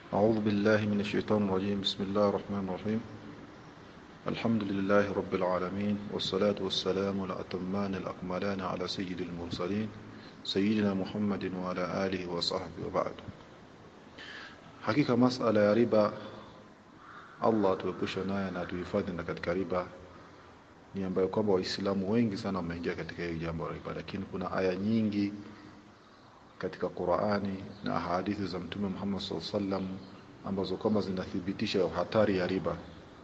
أعوذ بالله من الشيطان الرجيم. بسم الله الرحمن الرحيم. الحمد لله رب العالمين، والصلاة والسلام الأتمان الأكملان على سيد المرسلين سيدنا محمد وعلى آله وصحبه وبعد. Hakika masala ya riba, Allah tuepushe naye na tuhifadhi na katika riba, ni ambayo kwamba Waislamu wengi sana wameingia katika hili jambo la riba, lakini kuna aya nyingi katika Qur'ani na hadithi za Mtume Muhammad sallallahu alaihi wasallam ambazo kama zinathibitisha hatari ya riba.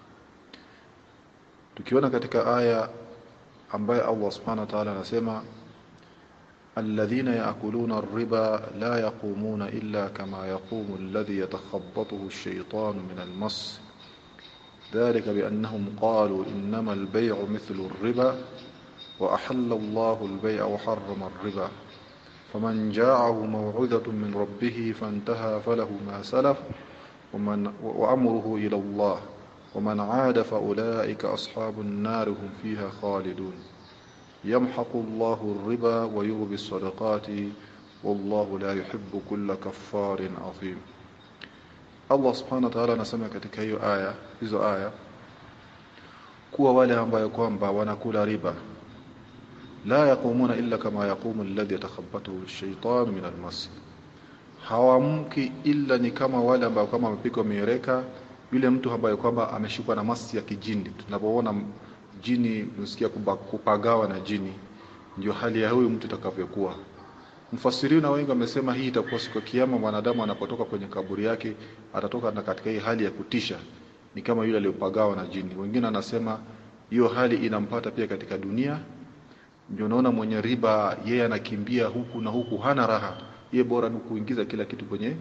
Tukiona katika aya ambayo Allah subhanahu wa ta'ala anasema, alladhina ya'kuluna ar-riba la yaqumuna illa kama yaqumu alladhi yatakhabbathu ash-shaytanu min al-mas, dhalika bi'annahum qalu innama al-bay'u mithlu ar-riba wa ahalla Allahu al-bay'a wa harrama ar-riba faman ja'ahu maw'izatun min rabbih fantaha falahu ma salaf wa amruhu ila Allah ومن عاد فأولئك أصحاب النار هم فيها خالدون يمحق الله الربا ويربي الصدقات والله لا يحب كل كفار عظيم. Allah subhanahu wa ta'ala anasema katika hizo aya kuwa wale ambao kwamba wanakula riba la yaqumuna illa kama yaqumu alladhi yatakhabbathu ash-shaytanu min al-mas, hawamki illa ni kama wale ambao kama wamepigwa mieleka, yule mtu ambaye kwamba ameshikwa na masi ya kijini. Tunapoona jini unasikia kupagawa na jini, ndio hali ya huyu mtu itakavyokuwa. Mfasirina wengi wamesema hii itakuwa siku ya kiyama, mwanadamu anapotoka kwenye kaburi yake atatoka na katika hii hali ya kutisha, ni kama yule aliyopagawa na jini. Wengine anasema hiyo hali inampata pia katika dunia. Ndio unaona mwenye riba yeye anakimbia huku na huku, hana raha. Yeye bora ni kuingiza kila kitu kwenye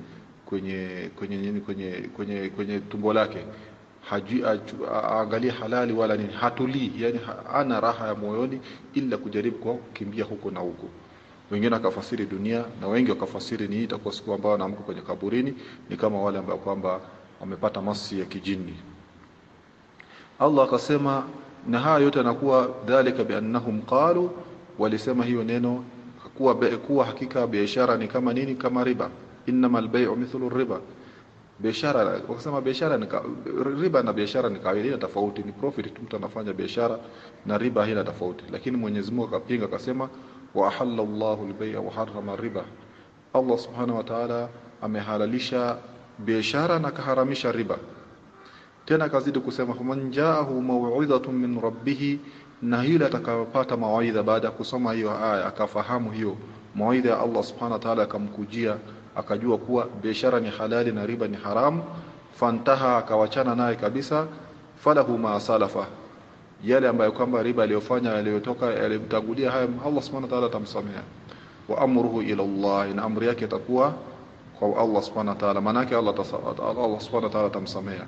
tumbo lake, hajui angalia halali wala nini, hatulii, yani ana raha ya moyoni ila kujaribu kwa kukimbia huko na huko. Wengine wakafasiri dunia, na wengi wakafasiri ni itakuwa siku ambayo anaamka kwenye kaburini ni kama wale ambao kwamba wamepata masi ya kijini. Allah akasema, na haya yote yanakuwa dhalika biannahum qalu, walisema hiyo neno kuwa hakika biashara ni kama nini, kama riba. Innama al-bay'u mithlu ar-riba, biashara wakasema biashara ni riba na biashara ni kawaida tofauti, ni profit mtu anafanya biashara na riba hina tofauti. Lakini Mwenyezi Mungu akapinga akasema, wa ahalla Allahu al-bay'a wa harrama ar-riba, Allah subhanahu wa ta'ala amehalalisha biashara na kaharamisha riba. Tena kazidi kusema, faman ja'ahu maw'izatun min rabbih, na yule atakayopata mawaidha baada ya kusoma hiyo aya akafahamu hiyo mawaidha ya Allah subhanahu wa ta'ala, akamkujia akajua kuwa biashara ni halali na riba ni haramu, fantaha akawachana naye kabisa, falahu ma salafa, yale ambayo kwamba riba aliyofanya aliyotoka alimtangulia haya Allah subhanahu wa ta'ala atamsamea, wa amruhu ila Allah, na amri yake itakuwa kwa Allah subhanahu wa ta'ala, manake Allah subhanahu wa ta'ala atamsamea.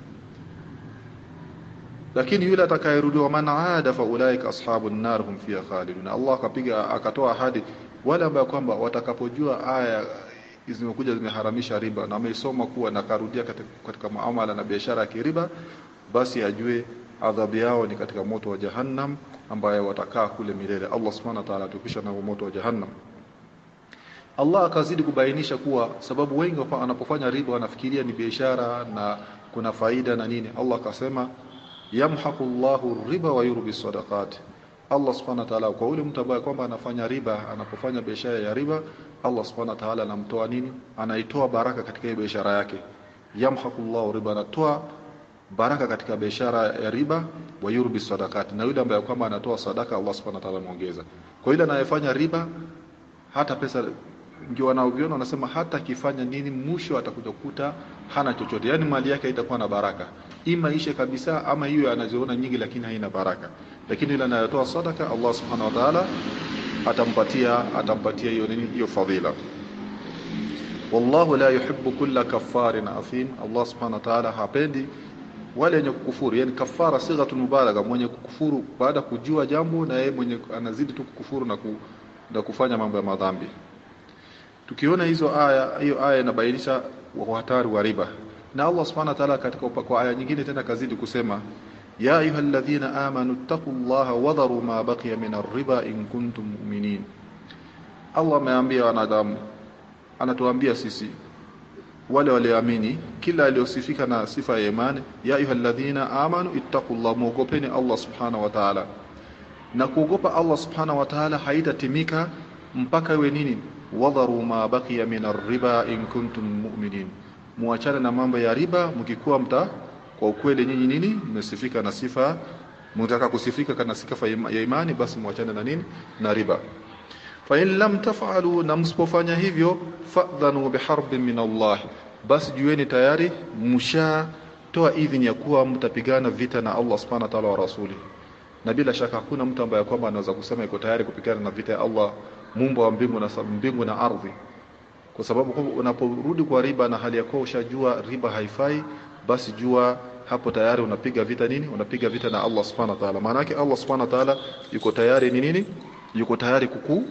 Lakini yule atakayerudiwa, man aada fa ulaika ashabun nar hum fiha khalidun, Allah akapiga akatoa ahadi wale ambao kwamba watakapojua aya zimekuja zimeharamisha riba na amesoma kuwa na karudia katika muamala na biashara ya riba, basi ajue adhabu yao ni katika moto wa jahannam ambaye watakaa kule milele. Allah subhanahu wa ta'ala atupisha na moto wa jahannam. Allah akazidi kubainisha kuwa sababu wengi wanapofanya riba wanafikiria ni biashara na kuna faida na nini. Allah akasema, yamhaqullahu riba wa yurbi sadaqat, Allah subhanahu wa ta'ala kwa yule mtu ambaye kwamba anafanya riba, anapofanya biashara ya riba, Allah subhanahu wa ta'ala anamtoa nini, anaitoa baraka katika hiyo biashara yake. Yamhaqullahu riba, anatoa baraka katika biashara ya riba, wa yurbi sadaqat, na yule ambaye kwamba anatoa sadaka Allah subhanahu wa ta'ala anaongeza. Kwa yule anayefanya riba, hata pesa ndio wanaoviona wanasema hata kifanya nini mwisho atakuja kukuta hana chochote, yani mali yake haitakuwa na baraka, ima ishe kabisa ama hiyo anaziona nyingi lakini haina baraka. Lakini yule anayotoa sadaka Allah subhanahu wa ta'ala atampatia hiyo nini, hiyo fadhila. Wallahu la yuhibbu kulla kaffarin athim, Allah subhanahu wa ta'ala hapendi wale wenye kukufuru. Yani kafara sighatun mubalagha, mwenye kukufuru baada kujua jambo na yeye mwenye anazidi tu kukufuru na kufanya mambo ya madhambi. Tukiona hiyo aya inabainisha hatari wa riba, na Allah subhanahu wa ta'ala katika kwa aya nyingine tena kazidi kusema, ya ayyuhalladhina amanu taqullaha wadharu ma baqiya min ar-riba in kuntum mu'minin. Allah ameambia wanadamu, anatuambia sisi wale walioamini kila aliyosifika na sifa ya imani, ya ayyuhalladhina amanu ittaqullaha, muogopeni Allah subhanahu wa ta'ala. Na kuogopa Allah subhanahu wa ta'ala haitatimika mpaka iwe nini? Wadharu ma baqiya min ar-riba in kuntum mu'minin, muachane na mambo ya riba mkikuwa kwa ukweli nyinyi nini mmesifika na sifa, mtaka kusifika kana sifa ya imani, basi muachane na nini? Na riba. Fa in lam taf'alu, na msipofanya hivyo, fa'dhanu biharbin min Allah, basi jueni tayari mshatoa idhini ya kuwa mtapigana vita na Allah subhanahu wa ta'ala wa rasuli. Na bila shaka hakuna mtu ambaye kwamba anaweza kusema yuko tayari kupigana na vita ya Allah, muumba wa mbingu na ardhi. Kwa sababu unaporudi kwa riba na hali yako ushajua riba haifai, basi jua hapo tayari unapiga vita nini? Unapiga vita na Allah subhanahu wa ta'ala. Maana yake Allah subhanahu wa ta'ala yuko tayari nini? Yuko tayari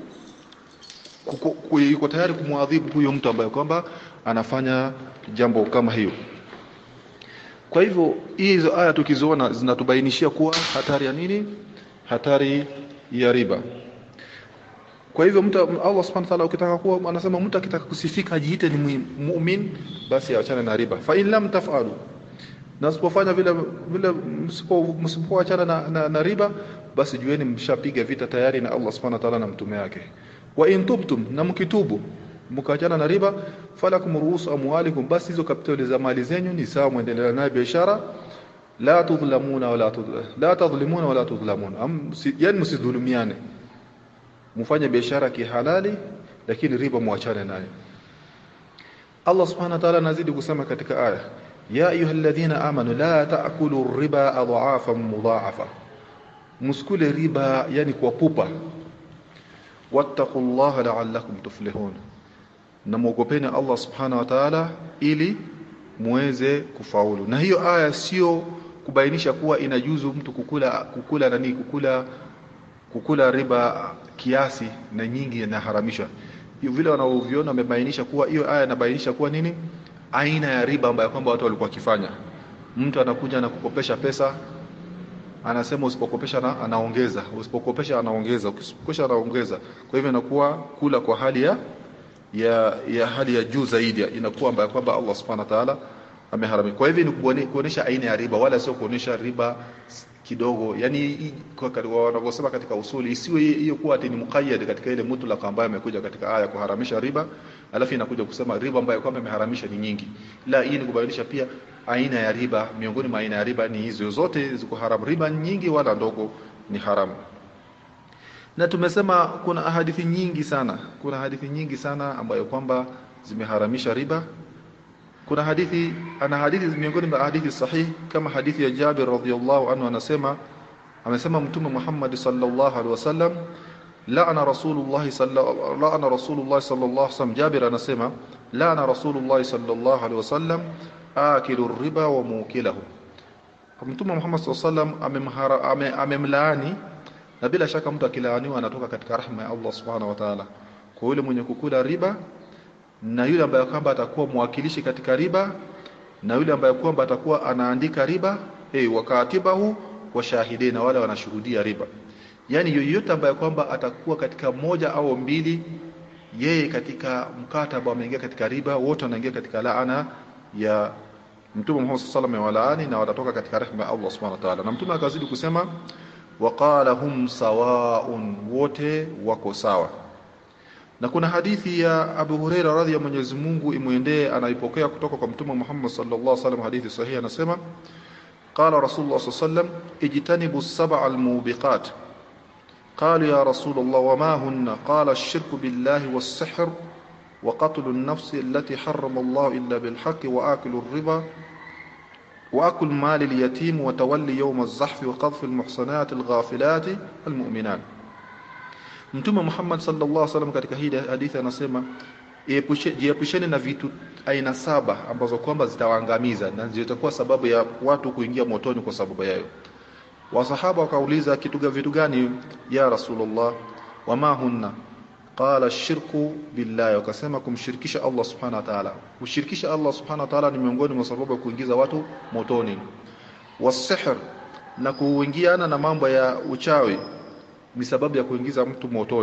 yuko tayari kumwadhibu huyo mtu ambaye kwamba anafanya jambo kama hiyo. Kwa hivyo hizo aya tukiziona zinatubainishia kuwa hatari ya nini? Hatari ya riba. Kwa hivyo mtu Allah subhanahu wa ta'ala ukitaka kuwa, anasema mtu akitaka kusifika ajiite ni muumini, basi aachane na riba. Fa in lam taf'alu, na msipofanya vile msipoachana na riba, basi jueni mshapiga vita tayari na Allah subhanahu wa ta'ala na mtume wake. Wa in tubtum, na mkitubu mkaachana na riba, falakum ru'us amwalikum, basi hizo kapitali za mali zenyu ni sawa, muendelea na biashara. La tudhlamuna wala tudhlamun, yani msidhulumiane, mfanye biashara kihalali, lakini riba muachane nayo. Allah subhanahu wa ta'ala nazidi kusema katika aya, ya ayyuhalladhina amanu la ta'kulu riba adhafan mudha'afa, muskule riba yani kwa pupa. Wattaqullaha la'allakum tuflihun, na muogopeni Allah subhanahu wa ta'ala ili muweze kufaulu. Na hiyo aya sio kubainisha kuwa inajuzu mtu kukula riba kiasi na nyingi inaharamishwa. Hiyo vile wanaoviona wamebainisha kuwa hiyo aya inabainisha kuwa nini? Aina ya riba ambayo kwamba watu walikuwa wakifanya. Mtu anakuja na kukopesha pesa, anasema usipokopesha anaongeza, usipokopesha anaongeza, ukikopesha anaongeza. Kwa hivyo inakuwa kula kwa hali ya hali ya juu zaidi, inakuwa ambayo kwamba Allah subhanahu wa ta'ala ameharamisha. Kwa hivyo ni kuonesha aina ya riba, wala sio kuonesha riba kidogo. Yani wanavyosema katika usuli, isiwe hiyo kuwa ati ni muqayyad katika ile mutlaq ambayo imekuja katika aya kuharamisha riba, alafu inakuja kusema riba ambayo kwamba imeharamisha ni nyingi. La, hii ni kubainisha pia aina ya riba. Miongoni mwa aina ya riba ni hizo zote ziko haram, riba nyingi wala ndogo ni haramu. Na tumesema kuna hadithi nyingi sana ambayo kwamba zimeharamisha riba. Kuna hadithi miongoni mwa hadithi sahihi kama hadithi ya Jabir radhiyallahu anhu, amesema Mtume Muhammad sallallahu alaihi wasallam, la'ana Rasulullah sallallahu alaihi wasallam, Jabir anasema la'ana Rasulullah sallallahu alaihi wasallam akilu riba wa mukilahu. Mtume Muhammad sallallahu alaihi wasallam amemlaani, na bila shaka mtu akilaaniwa anatoka katika rahma ya Allah subhanahu wa ta'ala. Kwa yule mwenye kukula riba, na yule ambaye kwamba atakuwa mwakilishi katika riba, na yule ambaye kwamba atakuwa anaandika riba, wakatibahu wa shahidina, wale wanashuhudia riba. Yani yoyote ambaye kwamba atakuwa katika moja au mbili, yeye katika mkataba ameingia katika riba, wote wanaingia katika laana ya Mtume Muhammad sallallahu alaihi wasallam, na watatoka katika rehema ya Allah subhanahu wa ta'ala. Na Mtume akazidi kusema, waqala hum sawaun, wote wako sawa. Na kuna hadithi ya Abu Huraira radhiya Mwenyezi Mungu imuendee, anaipokea kutoka kwa Mtume Muhammad sallallahu alaihi wasallam, hadithi sahihi, anasema qala Rasulullah sallallahu alaihi wasallam, ijtanibu as-sab'a al-mubiqat. Qalu ya Rasulullah wa ma hunna? Qala ash-shirku billahi was-sihr wa qatlu an-nafs allati harrama Allah illa bil haqqi wa aklu ar-riba wa aklu mal al-yatim wa tawalli yawm az-zahf wa qadhf al-muhsanat al-ghafilat al-mu'minat. Mtume Muhammad sallallahu alaihi wasallam katika hii hadithi anasema, jiepusheni na vitu aina 7 ambazo kwamba zitawaangamiza na zitakuwa sababu ya watu kuingia motoni kwa sababu yao. Wasahaba wakauliza, vitu gani ya Rasulullah? Wama hunna? Qala ash-shirku billahi, wakasema kumshirikisha Allah subhanahu wa ta'ala. Kushirikisha Allah subhanahu wa ta'ala ni miongoni mwa sababu ya kuingiza watu motoni. Was-sihr, na kuingiana na mambo ya uchawi ni sababu ya kuingiza mtu motoni.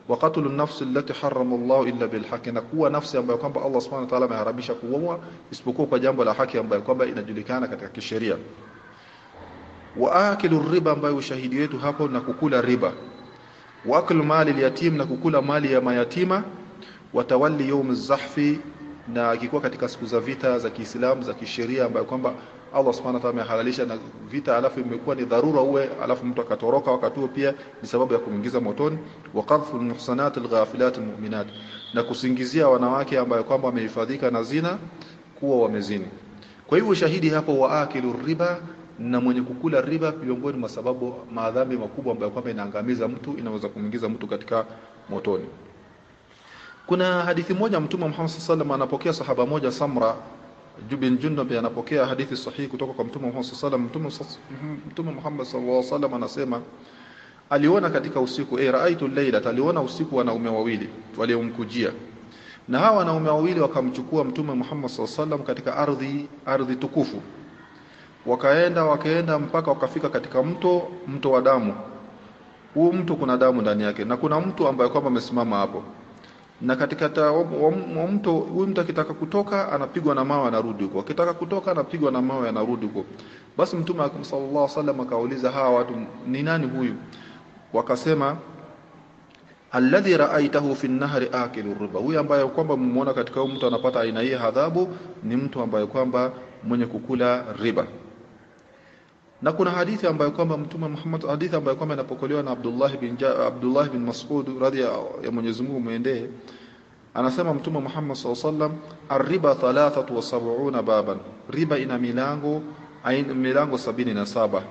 wa qatlu an-nafs allati harrama Allah illa bil haqq, na kuwa nafsi ambayo kwamba Allah subhanahu wa ta'ala ameharamisha kuua isipokuwa kwa jambo la haki ambayo kwamba inajulikana katika kisheria. Wa akilu riba, ambayo ushahidi wetu hapo na kukula riba. Wa aklu mali al-yatim, na kukula mali ya mayatima. Wa tawalli yawm az-zahfi, na ikikuwa katika siku za vita za Kiislamu za kisheria ambayo kwamba Allah subhanahu wa ta'ala amehalalisha na vita, alafu imekuwa ni dharura uwe, alafu mtu akatoroka wakati huo, pia ni sababu ya kuingiza motoni. Wa qadhfu al-muhsanat al-ghafilat al-mu'minat, na kusingizia wanawake ambayo kwamba wamehifadhika na zina kuwa wamezini. Kwa hivyo shahidi hapo wa akilu riba, na mwenye kukula riba, miongoni mwa sababu madhambi makubwa ambayo kwamba inaangamiza mtu, inaweza kuingiza mtu katika motoni. Kuna hadithi moja Mtume Muhammad sallallahu alaihi wasallam anapokea, sahaba moja Samra bin Jundub anapokea hadithi sahihi kutoka kwa Mtume Muhammad sallallahu alaihi wasallam. Mtume Muhammad sallallahu alaihi wasallam anasema aliona katika usiku, raaitu al-laila, aliona usiku wanaume wawili waliomkujia, na hawa wanaume wawili wakamchukua Mtume Muhammad sallallahu alaihi wasallam katika ardhi tukufu, wakaenda mpaka wakafika katika mto wa damu. Huu mto kuna damu ndani yake, na kuna mtu ambaye kwamba amesimama hapo, na katika mto huyu mtu akitaka kutoka anapigwa na mawe anarudi huko, akitaka kutoka anapigwa na mawe anarudi huko. Basi Mtume sallallahu alaihi wasallam akauliza, hawa watu ni nani huyu? Wakasema, alladhi ra'aitahu fi an-nahri akilu riba, huyu ambaye kwamba mmeona katika mtu anapata aina hii adhabu ni mtu ambaye kwamba mwenye kukula riba. Na kuna hadithi ambayo kwamba Mtume Muhammad, hadithi ambayo kwamba inapokelewa na Abdullah bin Mas'ud radhiyallahu ya Mwenyezi Mungu muendee, anasema Mtume Muhammad sallallahu alaihi wasallam, ar-riba 73 baban, riba ina milango 77,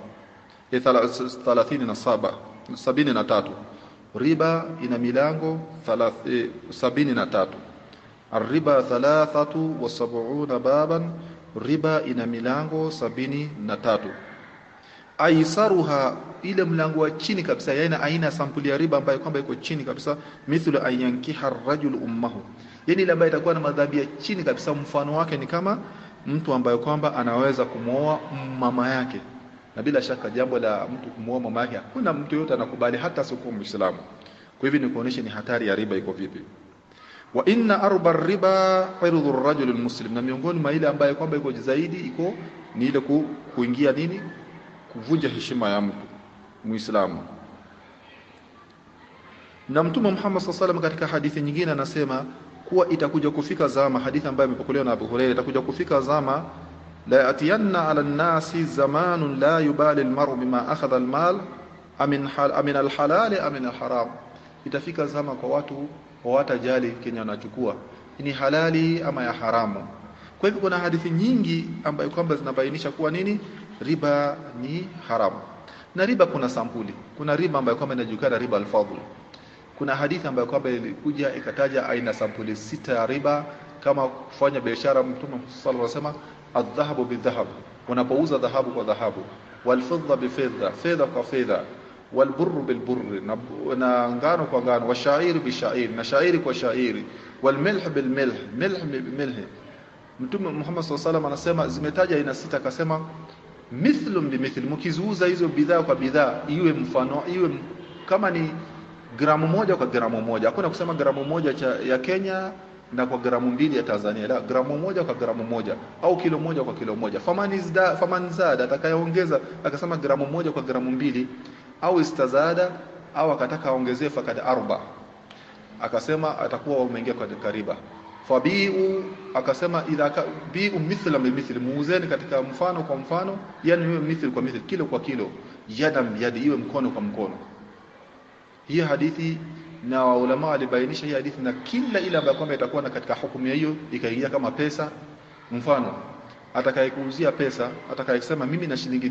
73, riba ina milango 73. Ar-riba 73 baban, riba ina milango 73. Aisaruha, ile mlango wa chini kabisa, yani aina sampuli ya riba ambayo kwamba iko chini kabisa, mithlu ayankiha ar-rajul ummuhu, yani ile ambayo itakuwa na madhambi ya chini kabisa, mfano wake ni kama mtu ambaye kwamba anaweza kumooa mama yake. Na bila shaka jambo la mtu kumooa mama yake hakuna mtu yote anakubali, hata sio Muislamu. Kwa hivyo ni kuonesha ni hatari ya riba iko vipi. Wa inna arba riba irdu ar-rajul al-muslim, na miongoni mwa ile ambayo kwamba iko zaidi iko ni ile kuingia nini, kuvunja heshima ya mtu Muislamu. Na Mtume Muhammad sallallahu alaihi wasallam katika hadithi nyingine anasema kuwa itakuja kufika zama, hadithi ambayo imepokelewa na Abu Hurairah, itakuja kufika zama, la atiyanna ala an-nasi zamanun la yubali al-mar'u bima akhadha al-mal amin al-halal amin al-haram, itafika zama kwa watu hawatajali Kenya wanachukua ni halali ama ya haramu. Kwa hivyo kuna hadithi nyingi ambayo kwamba zinabainisha kuwa nini, riba ni haramu. Na riba kuna sampuli, kuna riba ambayo kwamba inajulikana riba al-fadl. Kuna hadithi ambayo kwamba ilikuja ikataja aina sampuli 6 ya riba, kama kufanya biashara. Mtume sallallahu alaihi wasallam, adh-dhahabu bidh-dhahab, unapouza dhahabu kwa dhahabu, wal-fidda bi-fidda, fedha kwa fedha, wal-burru bil-burri, na ngano kwa ngano, washairi bi-shairi, na shairi kwa shairi, wal-milh bil-milh, milh bil-milh. Mtume Muhammad sallallahu alaihi wasallam anasema zimetaja aina 6, akasema mithlun bimithl, mkizuuza hizo bidhaa kwa bidhaa iwe mfano, iwe kama ni gramu moja kwa gramu moja. Hakuna kusema gramu moja ya Kenya na kwa gramu 2 ya Tanzania, la, gramu moja kwa gramu moja, au kilo moja kwa kilo moja. Faman zada, atakayeongeza akasema gramu moja kwa gramu 2, au istazada, au akataka aongezee fakad arba, akasema atakuwa umeingia kwa riba. Fabiu, akasema idha biu mithla bimithli, muuzeni katika mfano kwa mfano, yani iwe mithli kwa mithli, kilo kwa kilo, yadan yadi, iwe mkono kwa mkono. Hii hadithi na ulama walibainisha hii hadithi, na kila ile ambayo kwamba itakuwa na katika hukumu hiyo ikaingia kama pesa. Mfano, atakayekuuzia pesa, atakayesema mimi na shilingi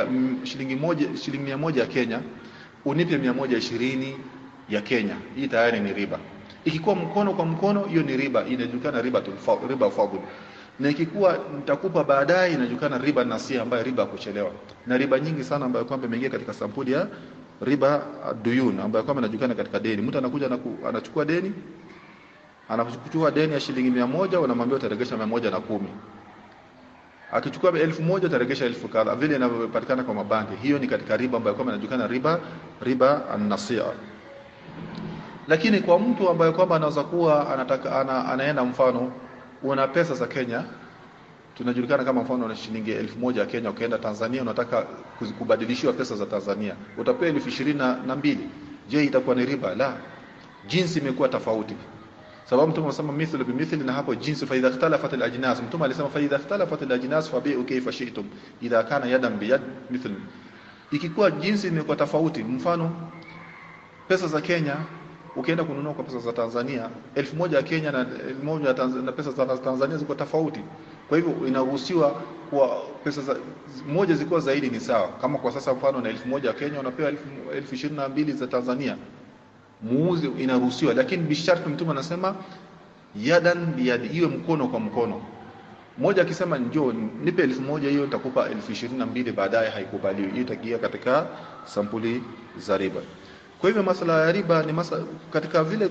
100 ya Kenya, unipe 120 ya Kenya, hii tayari ni riba. Ikikuwa mkono kwa mkono, hiyo ni riba, inajulikana riba fadhil. Na ikikuwa nitakupa baadaye, inajulikana riba nasia, ambayo riba kuchelewa. Na riba nyingi sana ambayo kwamba imeingia katika sampuli ya riba duyun, ambayo kwamba inajulikana katika deni. Mtu anakuja na anachukua deni, anakuchukua deni ya shilingi 100, unamwambia utaregesha 110. Akichukua 1000 utaregesha 1000 kadha, vile inavyopatikana kwa mabanki. Hiyo ni katika riba ambayo kwamba inajulikana riba an-nasia. Lakini kwa mtu ambaye kwamba anaweza kuwa anaenda, mfano una pesa za Kenya, tunajulikana kama mfano na shilingi 1000 ya Kenya, ukaenda Tanzania unataka kubadilishiwa pesa za Tanzania, utapewa 22,000. Je, itakuwa ni riba? La, jinsi imekuwa tofauti. Sababu Mtume anasema mithlu bimithli, na hapo jinsi. Fa idha ikhtalafat al-ajnas, Mtume alisema fa idha ikhtalafat al-ajnas fabi'u kayfa shi'tum idha kana yadan bi yad mithlu. Ikikuwa jinsi imekuwa tofauti, mfano pesa za Kenya ukienda kununua kwa pesa za Tanzania, 1000 ya Kenya na 1000 ya Tanzania, na pesa za Tanzania ziko tofauti. Kwa hivyo inaruhusiwa kwa pesa za moja ziko zaidi ni sawa. Kama kwa sasa mfano na 1000 ya Kenya unapewa 22,000 za Tanzania, muuzi inaruhusiwa, lakini bisharti Mtume anasema yadan biyad, iwe mkono kwa mkono. Mmoja akisema njoo nipe 1000 hiyo nitakupa 22,000 baadaye, haikubaliwi. Hiyo itakia katika sampuli za riba. Kwa hivyo masala ya riba ni katika vile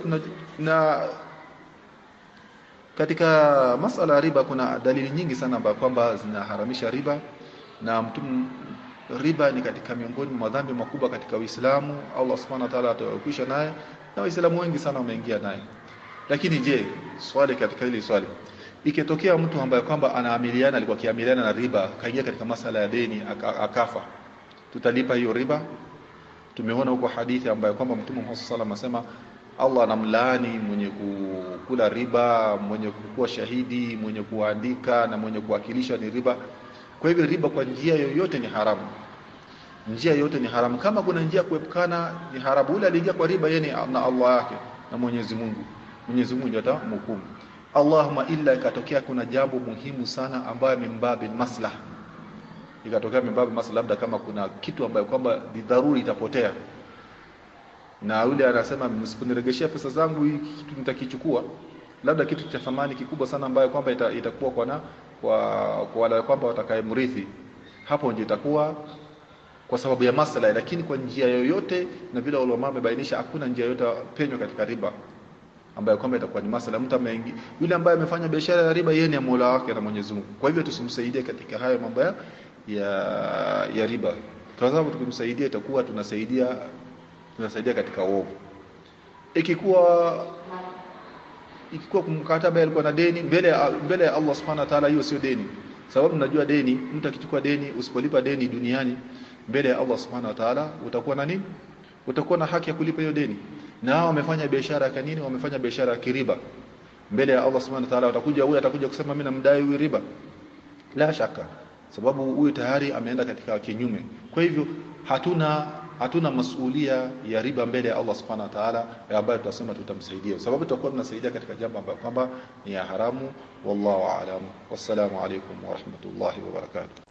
katika masala ya riba kuna dalili nyingi sana kwamba zinaharamisha riba, na riba ni katika miongoni mwa dhambi makubwa katika Uislamu. Allah Subhanahu wa Ta'ala atawaepusha naye, na Waislamu wengi sana wameingia naye. Lakini je, swali katika hili swali, ikitokea mtu ambaye kwamba alikuwa kiamiliana na riba, kaingia katika masala ya deni akafa, tutalipa hiyo riba? Tumeona huko hadithi ambayo kwamba Mtume Muhammad sallallahu alaihi wasallam asema Allah anamlaani mwenye kukula riba, mwenye kuwa shahidi, mwenye kuandika na mwenye kuwakilisha ni riba. Kwa hivyo riba kwa njia yoyote ni haramu. Njia yoyote ni haramu. Kama kuna njia kuepukana ni haramu. Ule aliingia kwa riba yeye na Allah yake na Mwenyezi Mungu. Mwenyezi Mungu ndiye atamhukumu. Allahumma illa ikatokea kuna jambo muhimu sana ambayo mimbabi maslaha. Ikatokea mimbabi maslaha, labda kama kuna kitu ambayo kwamba ni dharuri itapotea, na yule anasema msiponiregeshia pesa zangu hii kitu nitakichukua, labda kitu cha thamani kikubwa sana ambayo kwamba itakuwa kwa wale kwamba watakayemrithi, hapo ndio itakuwa kwa sababu ya maslahi. Lakini kwa njia yoyote, na vile ulama wamebainisha, hakuna njia yoyote penyo katika riba ambayo kwamba itakuwa ni maslahi. Mtu yule ambaye amefanya biashara ya riba, yeye ni Mola wake na Mwenyezi Mungu. Kwa hivyo tusimsaidie katika hayo mambo ya riba. Tunataka tukimsaidia itakuwa tunasaidia katika uovu. Ikikuwa mkataba alikuwa na deni mbele ya Allah Subhanahu wa Ta'ala, hiyo sio deni. Sababu tunajua deni, mtu akichukua deni, usipolipa deni duniani, mbele ya Allah Subhanahu wa Ta'ala utakuwa na nini? Utakuwa na haki ya kulipa hiyo deni. Na hao wamefanya biashara ya kanini? Wamefanya biashara ya kiriba. Mbele ya Allah Subhanahu wa Ta'ala atakuja kusema mimi namdai huyu riba. La shaka, sababu huyu tayari ameenda katika kinyume. Kwa hivyo hatuna masuhulia ya riba mbele ya Allah Subhanahu wa Ta'ala, ambayo tutasema tutamsaidia, sababu tutakuwa tunasaidia katika jambo ambalo kwamba ni ya haramu. Wallahu a'lam. Wassalamu alaykum wa rahmatullahi wa barakatuh.